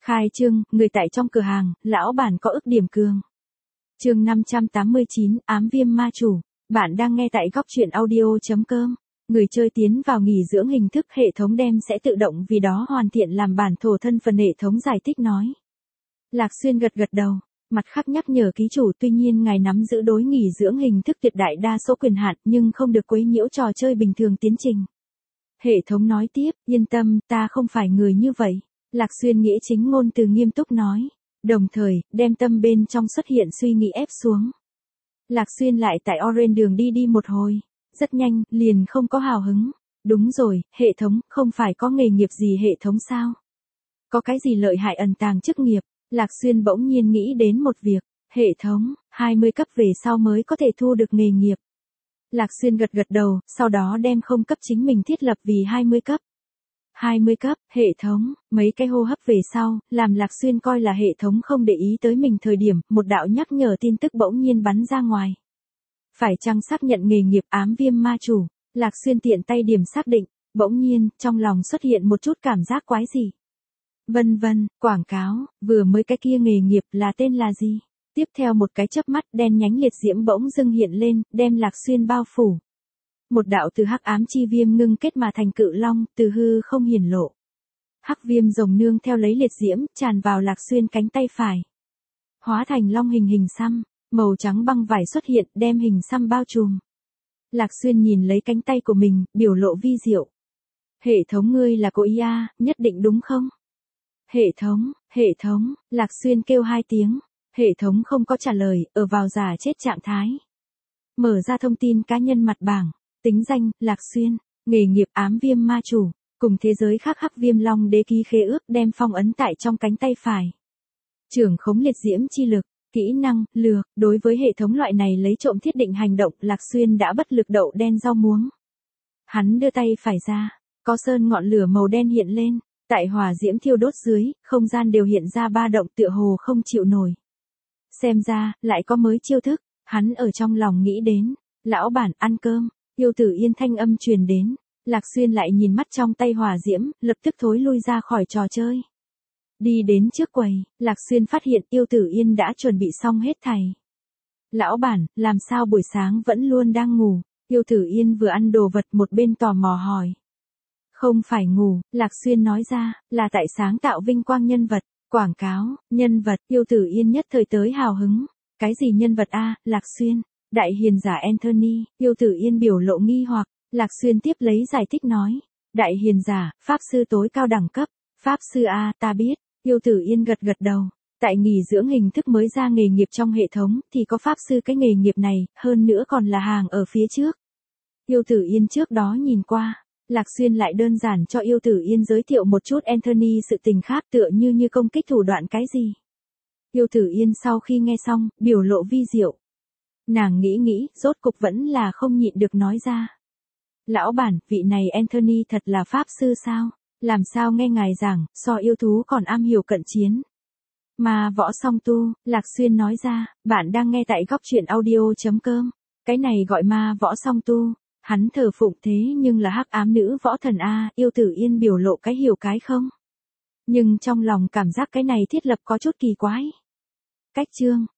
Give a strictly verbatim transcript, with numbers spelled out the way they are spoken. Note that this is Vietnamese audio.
Khai trương, người tại trong cửa hàng, lão bản có ức điểm cường. Chương năm trăm tám mươi chín, ám viêm ma chủ. Bạn đang nghe tại góc truyện audio chấm com. Người chơi tiến vào nghỉ dưỡng hình thức hệ thống đem sẽ tự động vì đó hoàn thiện làm bản thổ thân phần hệ thống giải thích nói. Lạc Xuyên gật gật đầu, mặt khác nhắc nhở ký chủ tuy nhiên ngài nắm giữ đối nghỉ dưỡng hình thức tuyệt đại đa số quyền hạn nhưng không được quấy nhiễu trò chơi bình thường tiến trình. Hệ thống nói tiếp, yên tâm, ta không phải người như vậy. Lạc Xuyên nghĩa chính ngôn từ nghiêm túc nói, đồng thời, đem tâm bên trong xuất hiện suy nghĩ ép xuống. Lạc Xuyên lại tại Orange đường đi đi một hồi, rất nhanh, liền không có hào hứng. Đúng rồi, hệ thống, không phải có nghề nghiệp gì hệ thống sao? Có cái gì lợi hại ẩn tàng chức nghiệp? Lạc Xuyên bỗng nhiên nghĩ đến một việc, hệ thống, hai mươi cấp về sau mới có thể thu được nghề nghiệp. Lạc Xuyên gật gật đầu, sau đó đem không cấp chính mình thiết lập vì hai mươi cấp. hai mươi cấp, hệ thống, mấy cái hô hấp về sau, làm Lạc Xuyên coi là hệ thống không để ý tới mình thời điểm, một đạo nhắc nhở tin tức bỗng nhiên bắn ra ngoài. Phải chăng xác nhận nghề nghiệp ám viêm ma chủ? Lạc Xuyên tiện tay điểm xác định, bỗng nhiên, trong lòng xuất hiện một chút cảm giác quái gì. Vân vân, quảng cáo, vừa mới cái kia nghề nghiệp là tên là gì? Tiếp theo một cái chớp mắt đen nhánh liệt diễm bỗng dưng hiện lên, đem Lạc Xuyên bao phủ. Một đạo từ hắc ám chi viêm ngưng kết mà thành cự long, từ hư không hiển lộ. Hắc viêm rồng nương theo lấy liệt diễm, tràn vào Lạc Xuyên cánh tay phải. Hóa thành long hình hình xăm, màu trắng băng vải xuất hiện, đem hình xăm bao trùm. Lạc Xuyên nhìn lấy cánh tay của mình, biểu lộ vi diệu. Hệ thống ngươi là cô i a, nhất định đúng không? Hệ thống, hệ thống, Lạc Xuyên kêu hai tiếng. Hệ thống không có trả lời, ở vào giả chết trạng thái. Mở ra thông tin cá nhân mặt bảng. Tính danh, Lạc Xuyên, nghề nghiệp ám viêm ma chủ, cùng thế giới khác hắc viêm long đế ký khế ước đem phong ấn tại trong cánh tay phải. Trưởng khống liệt diễm chi lực, kỹ năng, lừa, đối với hệ thống loại này lấy trộm thiết định hành động Lạc Xuyên đã bất lực đậu đen rau muống. Hắn đưa tay phải ra, có sơn ngọn lửa màu đen hiện lên, tại hỏa diễm thiêu đốt dưới, không gian đều hiện ra ba động tựa hồ không chịu nổi. Xem ra, lại có mới chiêu thức, hắn ở trong lòng nghĩ đến, lão bản ăn cơm. Yêu Tử Yên thanh âm truyền đến, Lạc Xuyên lại nhìn mắt trong tay hỏa diễm, lập tức thối lui ra khỏi trò chơi. Đi đến trước quầy, Lạc Xuyên phát hiện Yêu Tử Yên đã chuẩn bị xong hết thảy. Lão bản, làm sao buổi sáng vẫn luôn đang ngủ? Yêu Tử Yên vừa ăn đồ vật một bên tò mò hỏi. Không phải ngủ, Lạc Xuyên nói ra, là tại sáng tạo vinh quang nhân vật, quảng cáo, nhân vật, Yêu Tử Yên nhất thời tới hào hứng. Cái gì nhân vật a, Lạc Xuyên? Đại hiền giả Anthony, Yêu Tử Yên biểu lộ nghi hoặc, Lạc Xuyên tiếp lấy giải thích nói. Đại hiền giả, pháp sư tối cao đẳng cấp, pháp sư A, ta biết, Yêu Tử Yên gật gật đầu. Tại nghỉ dưỡng hình thức mới ra nghề nghiệp trong hệ thống thì có pháp sư cái nghề nghiệp này, hơn nữa còn là hàng ở phía trước. Yêu Tử Yên trước đó nhìn qua, Lạc Xuyên lại đơn giản cho Yêu Tử Yên giới thiệu một chút Anthony sự tình khác tựa như như công kích thủ đoạn cái gì. Yêu Tử Yên sau khi nghe xong, biểu lộ vi diệu. Nàng nghĩ nghĩ, rốt cục vẫn là không nhịn được nói ra. Lão bản, vị này Anthony thật là pháp sư sao? Làm sao nghe ngài giảng, so yêu thú còn am hiểu cận chiến. Mà võ song tu, Lạc Xuyên nói ra, bạn đang nghe tại góc truyện audio chấm com. Cái này gọi ma võ song tu, hắn thờ phụng thế nhưng là hắc ám nữ võ thần A, Yêu Tử Yên biểu lộ cái hiểu cái không. Nhưng trong lòng cảm giác cái này thiết lập có chút kỳ quái. Cách chương.